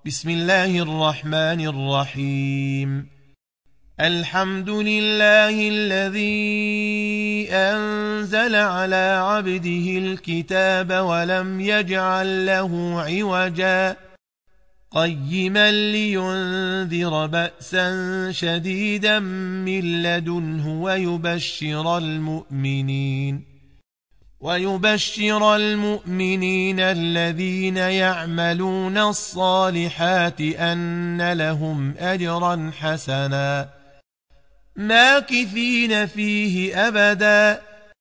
بسم الله الرحمن الرحيم. الحمد لله الذي أنزل على عبده الكتاب ولم يجعل له عوجا قيما لينذر بأسا شديدا من لدنه ويبشر المؤمنين الذين يعملون الصالحات أن لهم أجرا حسنا ماكثين فيه أبدا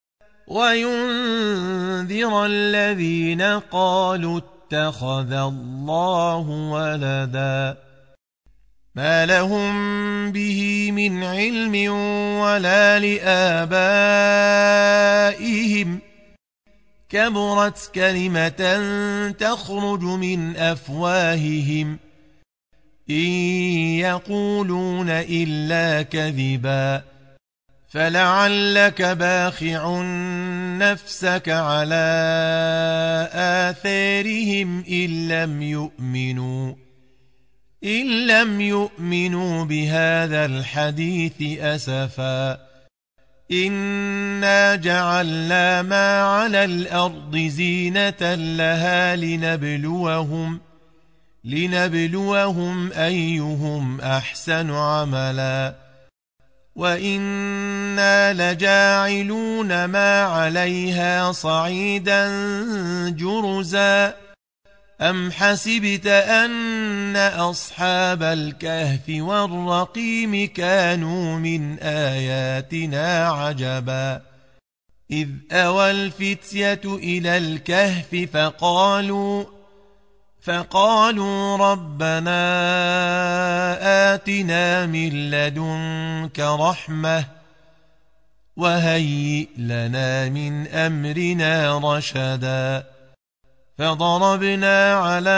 وينذر الذين قالوا اتخذ الله ولدا ما لهم به من علم ولا لآبائهم كبرت كلمة تخرج من أفواههم إن يقولون إلا كذبا فلعلك باخع نفسك على آثارهم إن لم يؤمنوا بهذا الحديث أسفا إنا جعلنا ما على الأرض زينة لها لنبلوهم أيهم أحسن عملا وإنا لجاعلون ما عليها صعيدا جرزا أم حسبت أن أصحاب الكهف والرقيم كانوا من آياتنا عجبا إذ أوى الفتية إلى الكهف فقالوا ربنا آتنا من لدنك رحمة وهيئ لنا من أمرنا رشدا فضربنا على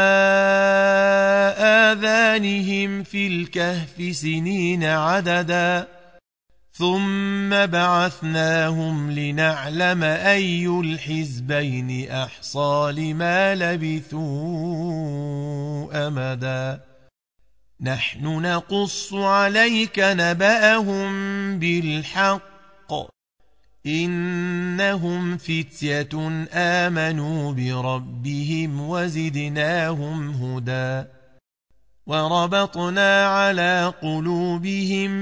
آذانهم في الكهف سنين عددا ثم بعثناهم لنعلم أي الحزبين أحصى لما لبثوا أمدا نحن نقص عليك نبأهم بالحق إنهم فتية آمنوا بربهم وزدناهم هدى وربطنا على قلوبهم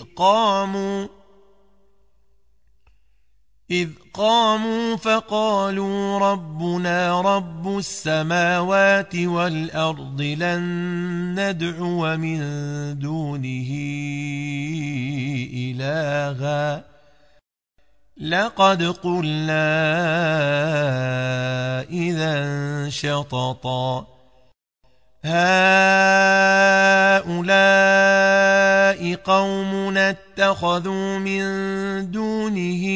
إذ قاموا فقالوا ربنا رب السماوات والأرض لن ندعو من دونه إلها لقد قلنا إذا شططا هؤلاء قومنا اتخذوا من دونه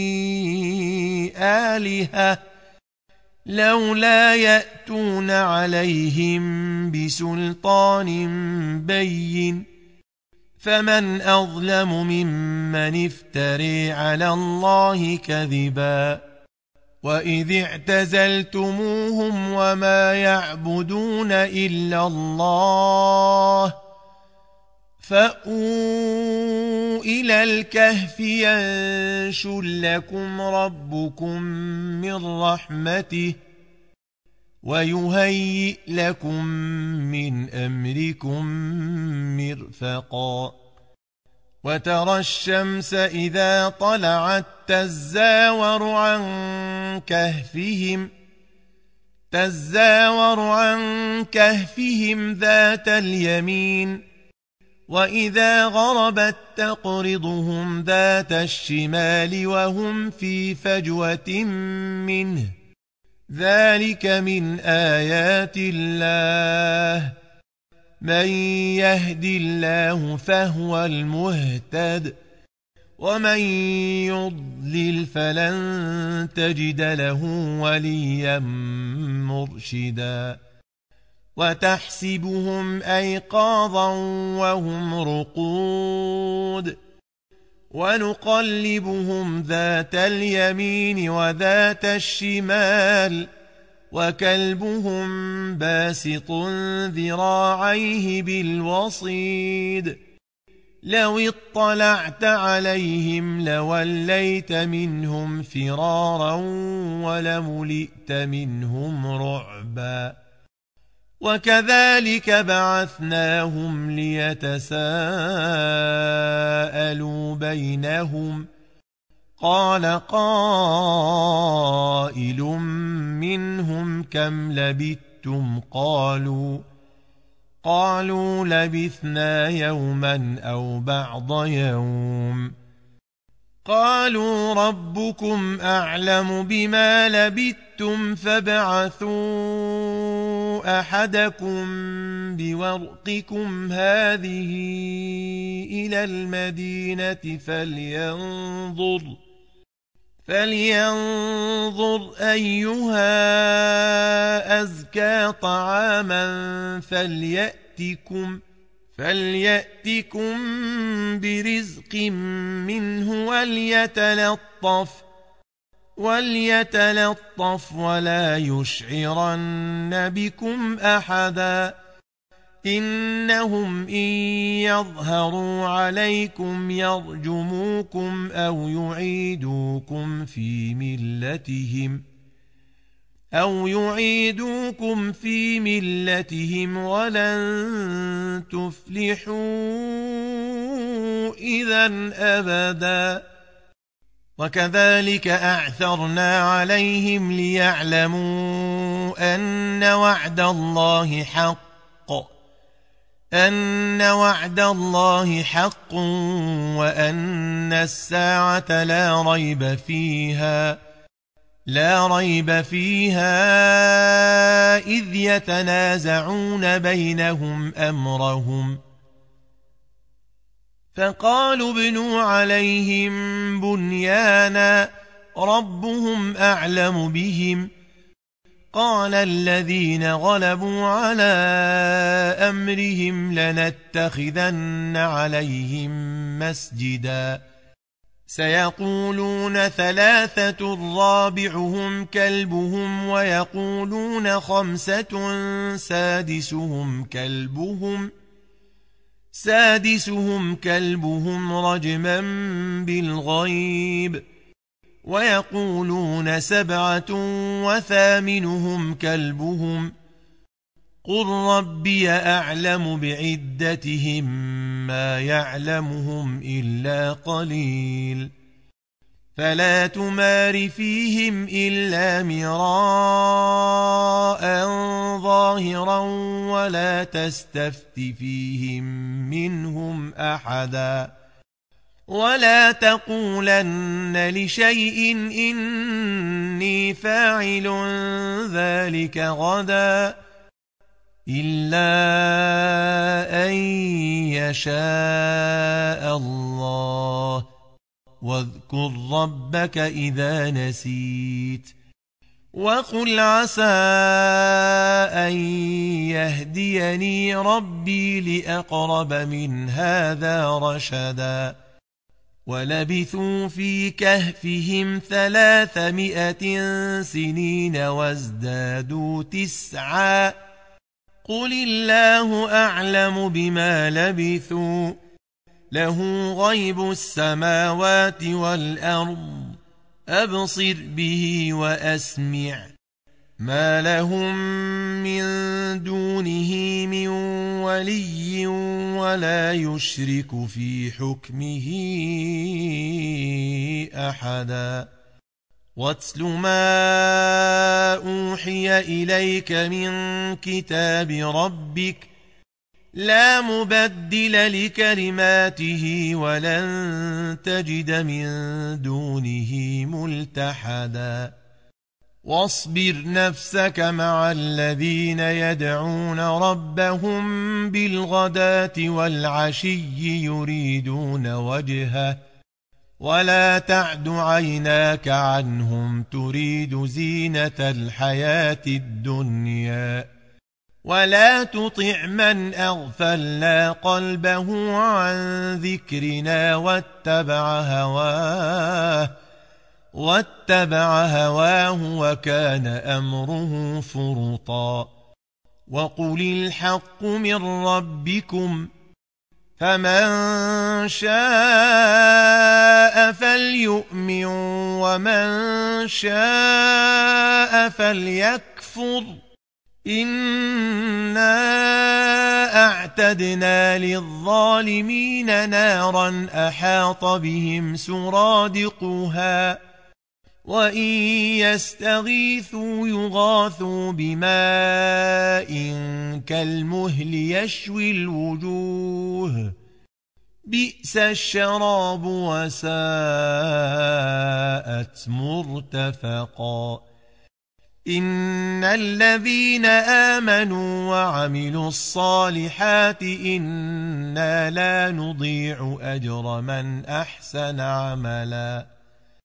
آلهة لولا يأتون عليهم بسلطان بين فمن أظلم ممن افتري على الله كذبا وإذ اعتزلتموهم وما يعبدون إلا الله فأووا إلى الكهف ينشر لكم ربكم من رحمته ويهيئ لكم من أمركم مرفقا وترى الشمس إذا طلعت تزاور عن كهفهم ذات اليمين وإذا غربت تقرضهم ذات الشمال وهم في فجوة منه ذلك من آيات الله من يهد الله فهو المهتد ومن يضلل فلن تجد له وليا مرشدا وتحسبهم أيقاظا وهم رقود ونقلبهم ذات اليمين وذات الشمال وكلبهم باسط ذراعيه بالوصيد لو اطلعت عليهم لوليت منهم فرارا ولملئت منهم رعبا وكذلك بعثناهم ليتساءلوا بينهم قال قائل منهم كم لبثتم قالوا لبثنا يوما أو بعض يوم قالوا ربكم أعلم بما لبثتم فابعثوا أحدكم بورقكم هذه إلى المدينة فلينظر أيها أزكى طعاما فليأتكم برزق منه وليتلطف ولا يشعرن بكم أحدا إنهم إن يظهروا عليكم يرجموكم أو يعيدوكم في ملتهم ولن تفلحوا إذا أبدا وكذلك أعثرنا عليهم ليعلموا أن وعد الله حق وأن الساعة لا ريب فيها إذ يتنازعون بينهم أمرهم فقالوا ابنوا عليهم بنيانا ربهم أعلم بهم قال الذين غلبوا على أمرهم لنتخذن عليهم مسجدا سيقولون 3 رابعهم كلبهم ويقولون 5 سادسهم كلبهم رجما بالغيب ويقولون 7 وثامنهم كلبهم قل ربي أعلم بعدتهم ما يعلمهم إلا قليل فلا تمار فيهم إلا مراء ظاهرا ولا تستفت فيهم منهم أحدا ولا تقولن لشيء إني فاعل ذلك غدا إلا أن يشاء الله واذكر ربك إذا نسيت وقل عسى أن يهديني ربي لأقرب من هذا رشدا ولبثوا في كهفهم 300 سنين وازدادوا 9 قل الله أعلم بما لبثوا له غيب السماوات والأرض أبصر به وأسمع ما لهم من دونه من ولي ولا يشرك في حكمه أحدا واتل ما أوحي إليك من كتاب ربك لا مبدل لكلماته ولن تجد من دونه ملتحدا واصبر نفسك مع الذين يدعون ربهم بالغداة والعشي يريدون وجهه ولا تعد عيناك عنهم تريد زينة الحياة الدنيا ولا تطع من أغفلنا قلبه عن ذكرنا واتبع هواه واتبع هواه وكان أمره فرطا وقل الحق من ربكم فمن شاء فليؤمن ومن شاء فليكفر إنا أعتدنا للظالمين نارا أحاط بهم سرادقها وإن يستغيثوا يغاثوا بماء كالمهل يشوي الوجوه بئس الشراب وساءت مرتفقا إن الذين آمنوا وعملوا الصالحات إنا لا نضيع أجر من أحسن عملا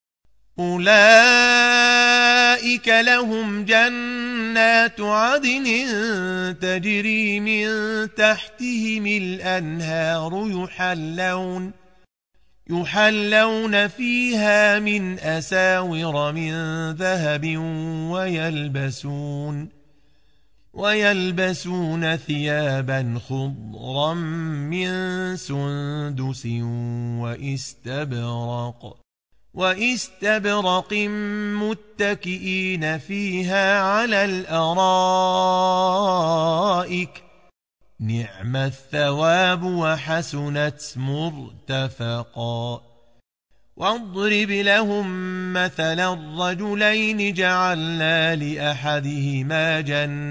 أولئك لهم جنات عدن تجري من تحتهم الأنهار يحلون فيها من أساور من ذهب ويلبسون ثيابا خضرا من سندس واستبرق متكئين فيها على الأرائك نعم الثواب وحسنت مرتفقا واضرب لهم مثلا الرجلين جعلنا لأحدهما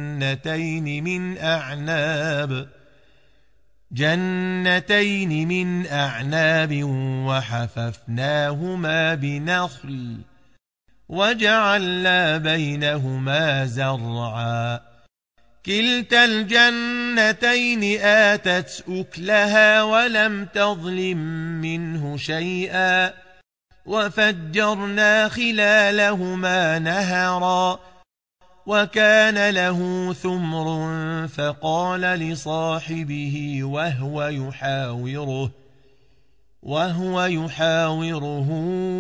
جنتين من أعناب وحففناهما بنخل وجعلنا بينهما زرعا كلتا الجنتين آتت أكلها ولم تظلم منه شيئا وفجرنا خلالهما نهرا وكان له ثمر فقال لصاحبه وهو يحاوره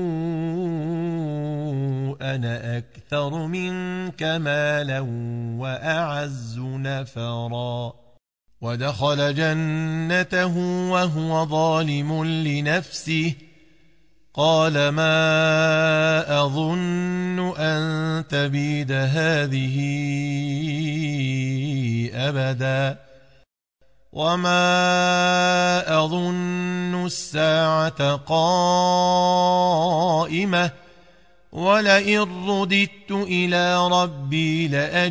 أنا أكثر منك مالا وأعز نفرا ودخل جنته وهو ظالم لنفسه قال ما أظن أن تبيد هذه أبدا وما أظن الساعة قائمة ولئن رددت إلى ربي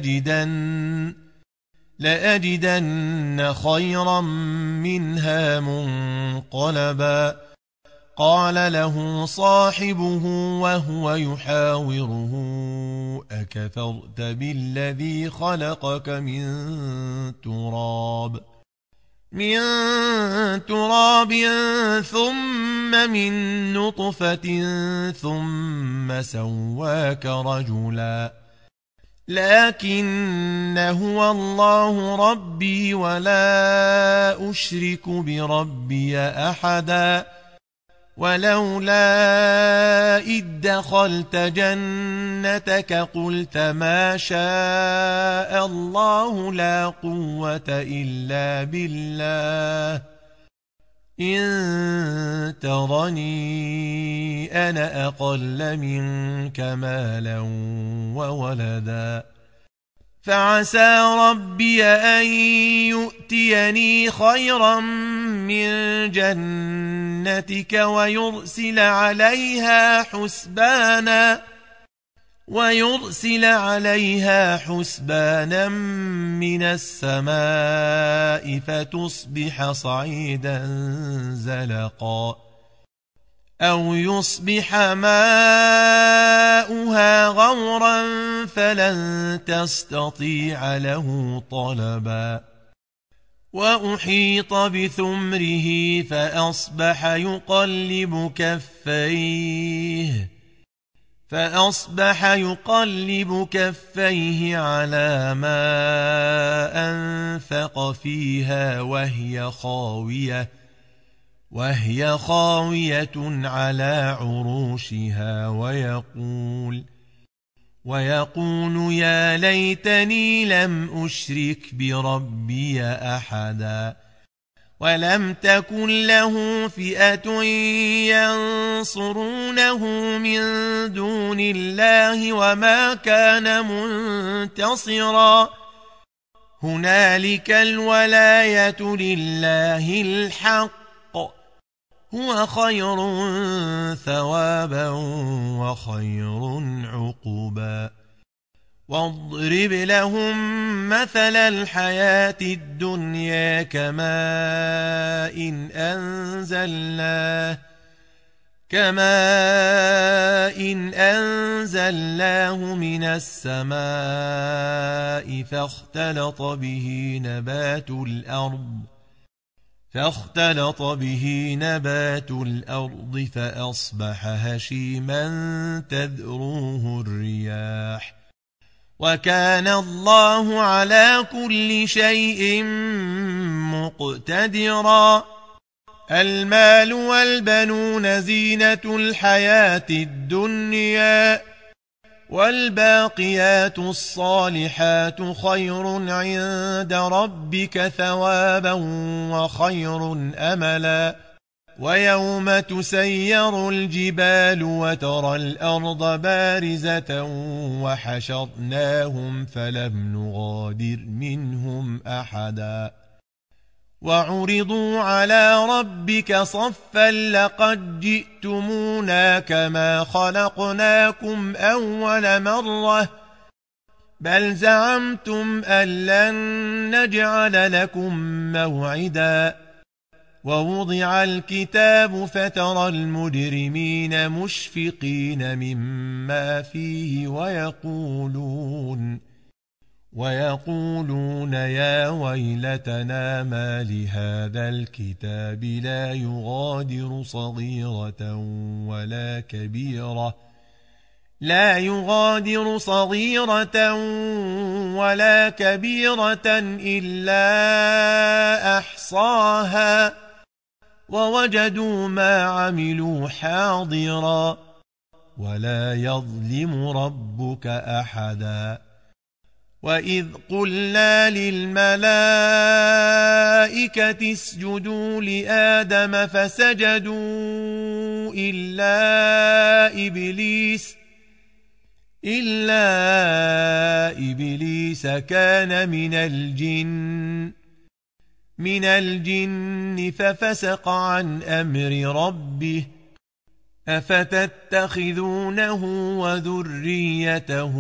لأجدن خيرا منها منقلبا قال له صاحبه وهو يحاوره أكفرت بالذي خلقك من تراب ثم من نطفة ثم سواك رجلا لكن هو الله ربي ولا أشرك بربي أحدا ولولا إذ دخلت جنتك قلت ما شاء الله لا قوة إلا بالله إن ترني أنا أقل منك مالا وولدا فعسى ربي أن يؤتيني خيرا من جنتك ويرسل عليها حسبانا من السماء فتصبح صعيدا زلقا أو يصبح ماؤها غورا فلن تستطيع له طلبا وأحيط بثمره فأصبح يقلب كفيه على ما أنفق فيها وهي وهي خاوية على عروشها ويقول يا ليتني لم أشرك بربي أحدا ولم تكن له فئة ينصرونه من دون الله وما كان منتصرا هنالك الولاية لله الحق هو خير ثوابا وخير عقبا واضرب لهم مثل الحياة الدنيا كماء إن أنزلناه من السماء فاختلط به نبات الأرض فأصبح هشيما تذروه الرياح وكان الله على كل شيء مقتدرا المال والبنون زينة الحياة الدنيا والباقيات الصالحات خير عند ربك ثوابا وخير أملا ويوم تسير الجبال وترى الأرض بارزة وحشرناهم فلم نغادر منهم أحدا وعرضوا على ربك صفا لقد جئتمونا كما خلقناكم أول مرة بل زعمتم أن لن نجعل لكم موعدا ووضع الكتاب فترى المجرمين مشفقين مما فيه ويقولون يا ويلتنا ما لهذا الكتاب لا يغادر صغيرة ولا كبيرة إلا أحصاها ووجدوا ما عملوا حاضرا ولا يظلم ربك أحدا وإذ قلنا للملائكة اسجدوا لآدم فسجدوا إلا إبليس كان من الجن ففسق عن أمر ربه أفتتخذونه وذريته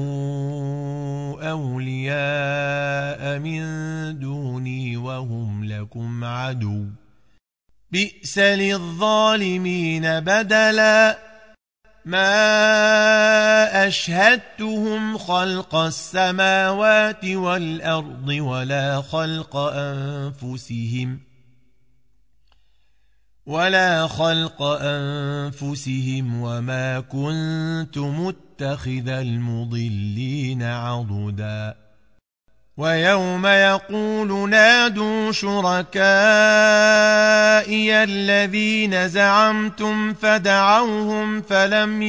أولياء من دوني وهم لكم عدو بئس للظالمين بدلا ما أشهدتهم خلق السماوات والأرض ولا خلق أنفسهم وما كنت متخذ المضلين عضدا ويوم يقول نادوا شركائي الذين زعمتم فدعوهم فلم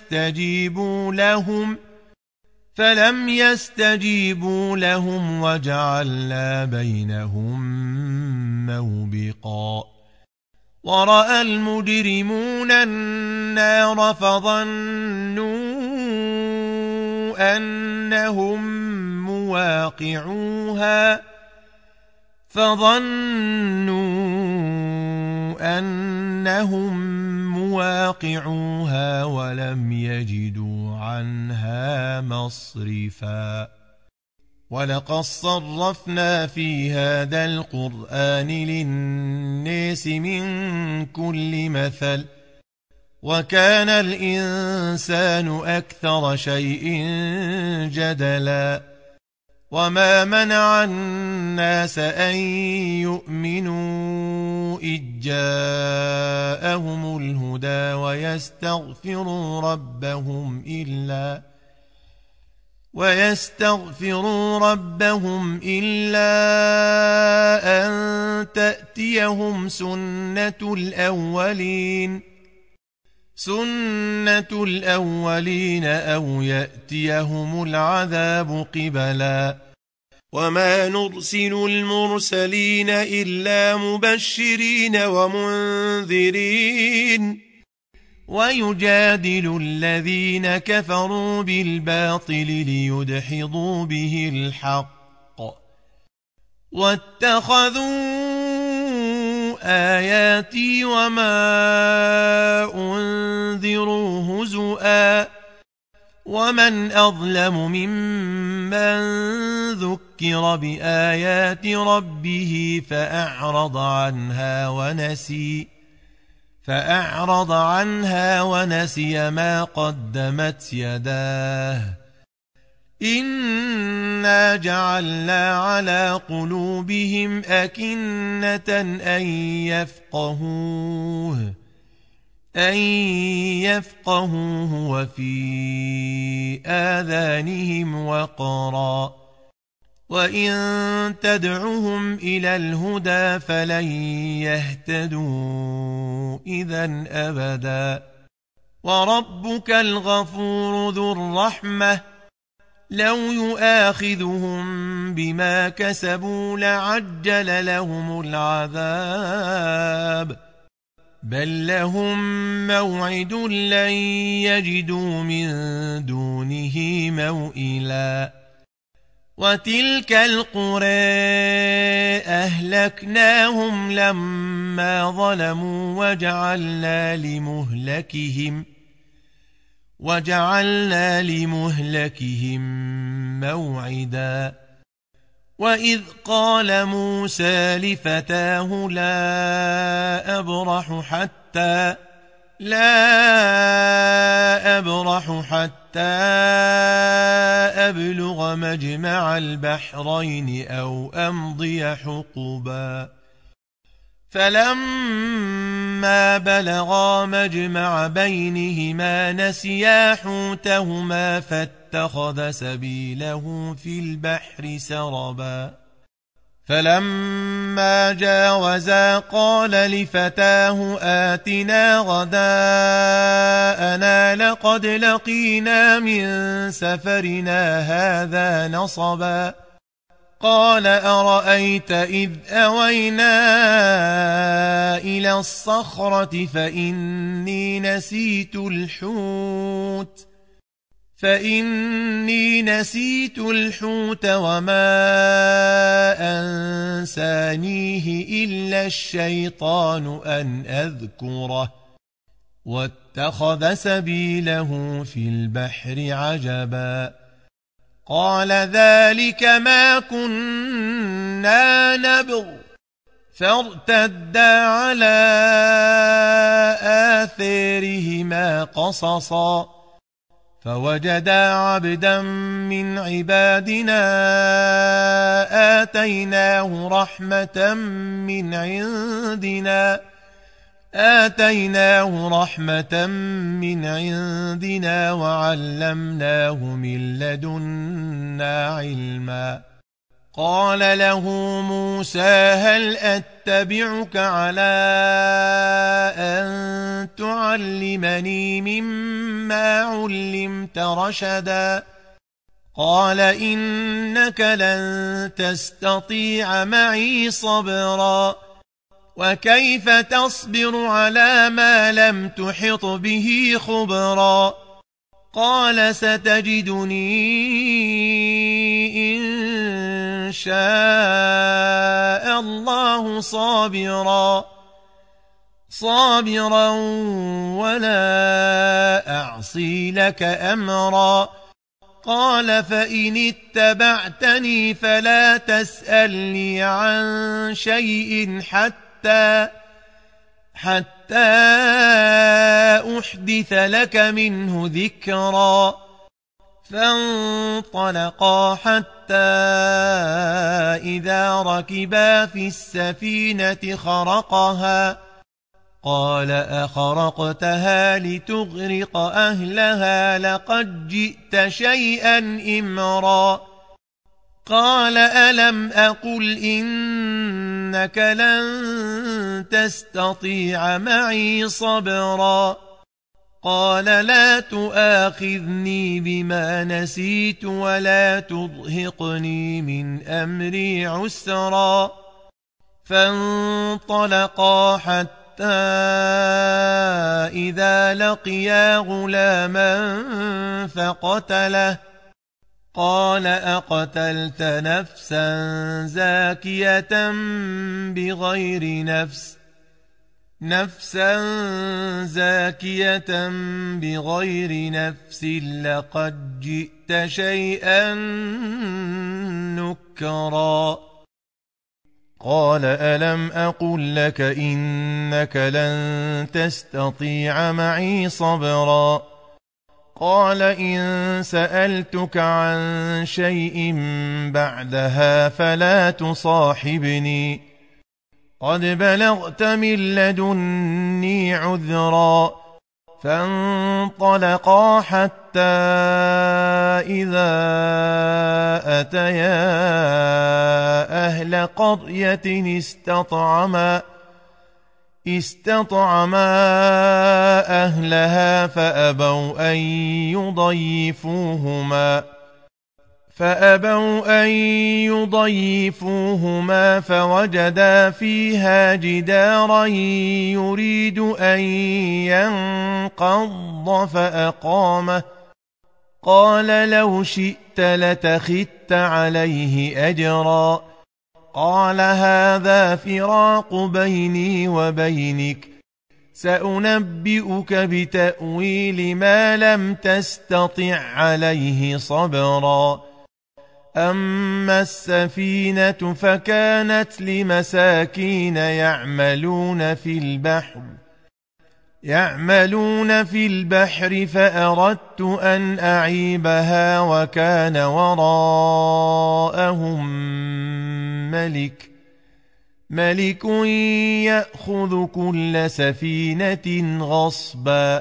يستجيبوا لهم وجعلنا بينهم موبقا ورأى المجرمون النار فظنوا أنهم مواقعوها ولم يجدوا عنها مصرفا ولقد صرفنا في هذا القرآن للناس من كل مثل وكان الإنسان أكثر شيء جدلا وما منع الناس أن يؤمنوا إذ جاءهم الهدى ويستغفروا ربهم إلا أن تأتيهم سنة الأولين أو يأتيهم العذاب قبلا وما نرسل المرسلين إلا مبشرين ومنذرين ويجادل الذين كفروا بالباطل ليدحضوا به الحق واتخذوا آياتي وما أنذروا هزؤا ومن أظلم ممن ذكر بآيات ربه فأعرض عنها ونسي ما قدمت يداه إنا جعلنا على قلوبهم أكنة أن يفقهوه وفي آذانهم وقرا وإن تدعهم إلى الهدى فلن يهتدوا إذا أبدا وربك الغفور ذو الرحمة لو يؤاخذهم بما كسبوا لعجل لهم العذاب بل لهم موعد لن يجدوا من دونه موئلا وتلك القرى أهلكناهم لما ظلموا وجعلنا لمهلكهم موعدا وإذ قال موسى لفتاه لا أبرح حتى أبلغ مجمع البحرين أو أمضي حقبا فلما بلغا مجمع بينهما نسيا حوتهما فاتخذ سبيله في البحر سربا فلما جاوزا قال لفتاه آتنا غداءنا لقد لقينا من سفرنا هذا نصبا قال أرأيت إذ أوينا إلى الصخرة فإني نسيت الحوت وما أنسانيه إلا الشيطان أن أذكره واتخذ سبيله في البحر عجبا قال ذلك ما كنا نبغ فارتدا على آثارهما قصصا فوجدا عبدا من عبادنا آتيناه رحمة من عندنا وعلمناه من لدنا علما قال له موسى هل أتبعك على أن تعلمني مما علمت رشدا قال إنك لن تستطيع معي صبرا وكيف تصبر على ما لم تحط به خبرا قال ستجدني إن شاء الله صابرا ولا أعصي لك أمرا قال فإن اتبعتني فلا تسألني عن شيء حتى أحدث لك منه ذكرا فانطلقا حتى إذا ركبا في السفينة خرقها قال أخرقتها لتغرق أهلها لقد جئت شيئا إمرا قال ألم أقل إنك إنك لن تستطيع معي صبرا قال لا تؤاخذني بما نسيت ولا ترهقني من أمري عسرا فانطلقا حتى إذا لقيا غلاما فقتله قال أقتلت نفسا زاكية بغير نفس لقد جئت شيئا نكرا قال ألم أقل لك إنك لن تستطيع معي صبرا قال إن سألتك عن شيء بعدها فلا تصاحبني قد بلغت من لدني عذرا فانطلقا حتى إذا أتيا أهل قرية استطعما أهلها فأبوا أن يضيفوهما فوجدا فيها جدارا يريد أن ينقض فأقامه قال لو شئت لتخذت عليه أجرا قال هذا فراق بيني وبينك سأنبئك بتأويل ما لم تستطع عليه صبرا أما السفينة فكانت لمساكين يعملون في البحر فأردت أن أعيبها وكان وراءهم ملك يأخذ كل سفينة غصبا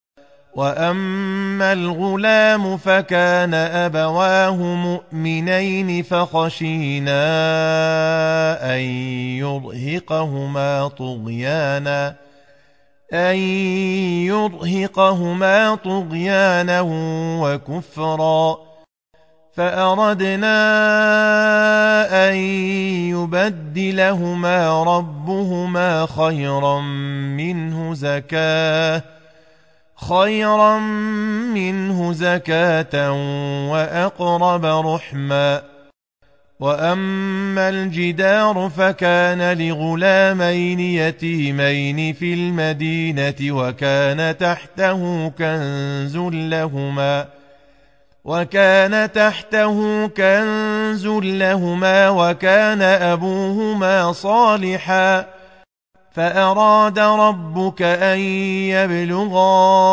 وأما الغلام فكان أبواه مؤمنين فخشينا أن يرهقهما طغيانا وكفرا فأردنا أن يبدلهما ربهما خيرا منه زكاة وأقرب رحما وأما الجدار فكان لغلامين يتيمين في المدينة وكان تحته كنز لهما وكان أبوهما صالحا فأراد ربك أن يبلغا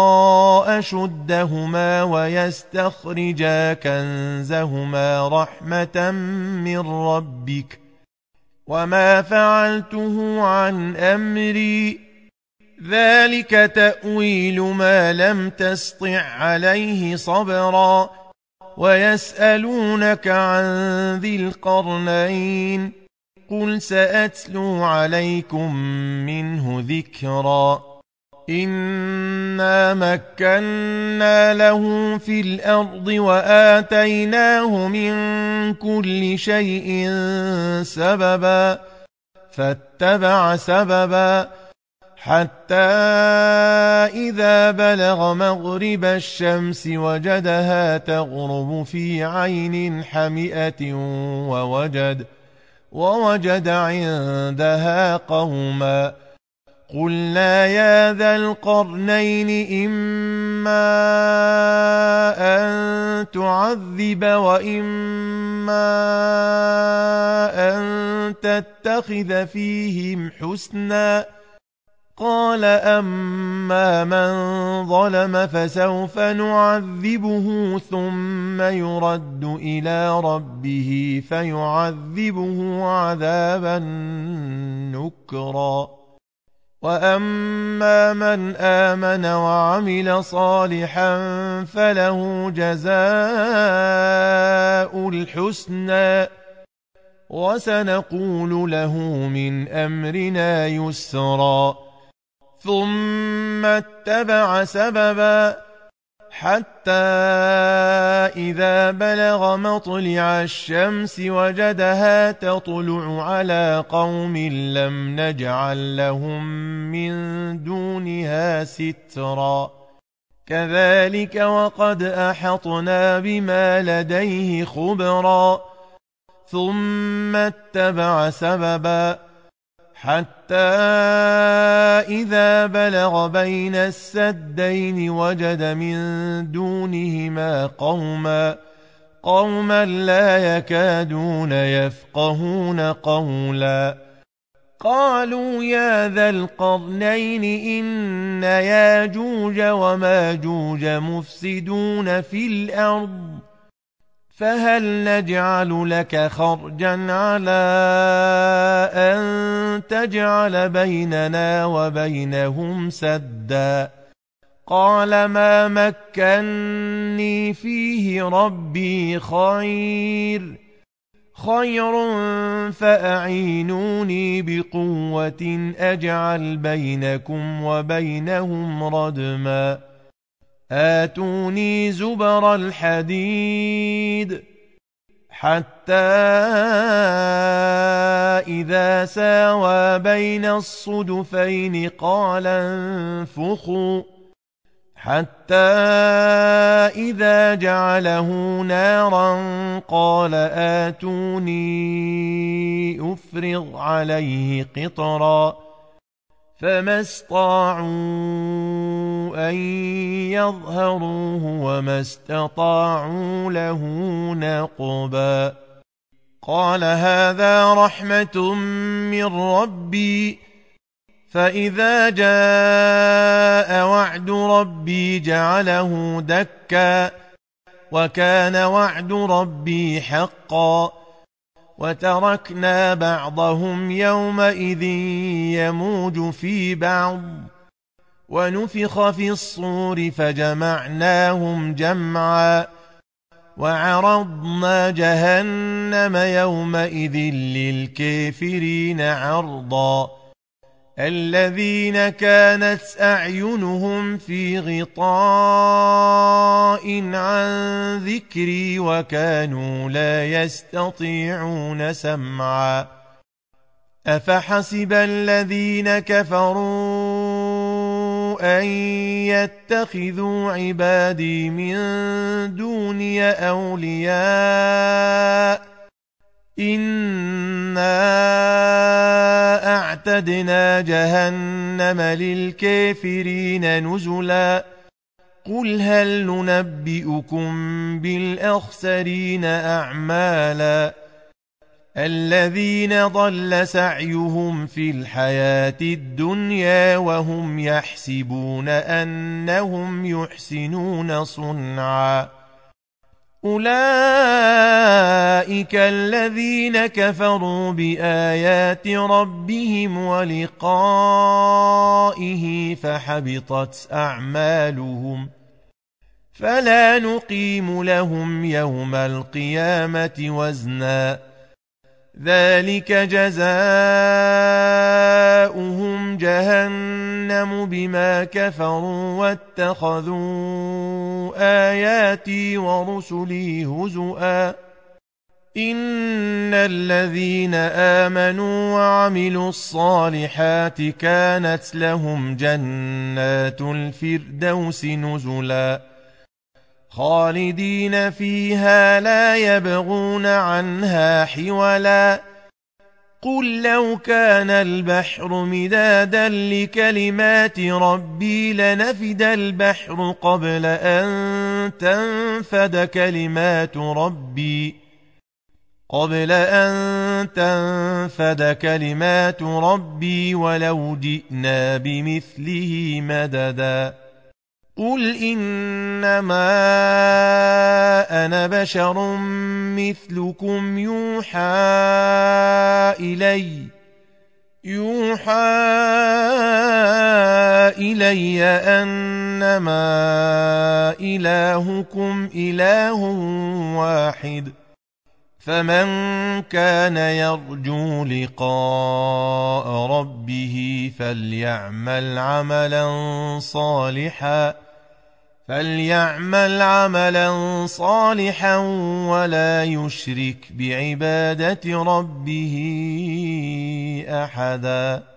أشدهما ويستخرجا كنزهما رحمة من ربك وما فعلته عن أمري ذلك تأويل ما لم تسطع عليه صبرا ويسألونك عن ذي القرنين قل سأتلو عليكم منه ذكرا إنا مكنا له في الأرض وآتيناه من كل شيء سببا فاتبع سببا حتى إذا بلغ مغرب الشمس وجدها تغرب في عين حمئة ووجد عندها قوما قلنا يا ذا القرنين إما أن تعذب وإما أن تتخذ فيهم حسنا قال أما من ظلم فسوف نعذبه ثم يرد إلى ربه فيعذبه عذابا نكرا وأما من آمن وعمل صالحا فله جزاء الحسنى وسنقول له من أمرنا يسرا ثم اتبع سببا حتى إذا بلغ مطلع الشمس وجدها تطلع على قوم لم نجعل لهم من دونها سترا كذلك وقد أحطنا بما لديه خبرا ثم اتبع سببا حتى إذا بلغ بين السدين وجد من دونهما قوما لا يكادون يفقهون قولا قالوا يا ذا القرنين إن ياجوج وماجوج مفسدون في الأرض فهل نجعل لك خرجا على أن تجعل بيننا وبينهم سدا قال ما مكني فيه ربي خير فأعينوني بقوة أجعل بينكم وبينهم ردما آتوني زبر الحديد حتى إذا ساوى بين الصدفين قال انفخوا حتى إذا جعله نارا قال آتوني أفرغ عليه قطرا فما استطاعوا أن يظهروه وما استطاعوا له نقبا قال هذا رحمة من ربي فإذا جاء وعد ربي جعله دكا وكان وعد ربي حقا وتركنا بعضهم يومئذ يموج في بعض ونفخ في الصور فجمعناهم جمعا وعرضنا جهنم يومئذ للكافرين عرضا الذين كانت أعينهم في غطاء عن ذكري وكانوا لا يستطيعون سمعا أفحسب الذين كفروا أن يتخذوا عبادي من دوني أولياء إنا أعتدنا جهنم للكافرين نزلا قل هل ننبئكم بالأخسرين أعمالا الذين ضل سعيهم في الحياة الدنيا وهم يحسبون أنهم يحسنون صنعا أولئك الذين كفروا بآيات ربهم ولقائه فحبطت أعمالهم فلا نقيم لهم يوم القيامة وزنا ذلك جزاؤهم جهنم بما كفروا واتخذوا آياتي ورسلي هزؤا إن الذين آمنوا وعملوا الصالحات كانت لهم جنات الفردوس نزلا خالدين فيها لا يبغون عنها حولا قل لو كان البحر مدادا لكلمات ربي لنفد البحر قبل أن تنفد كلمات ربي ولو جئنا بمثله مددا قل إنما أنا بشر مثلكم يوحى إلي أنما إلهكم إله واحد فمن كان يرجو لقاء ربه فليعمل عملا صالحا ولا يشرك بعبادة ربه أحدا.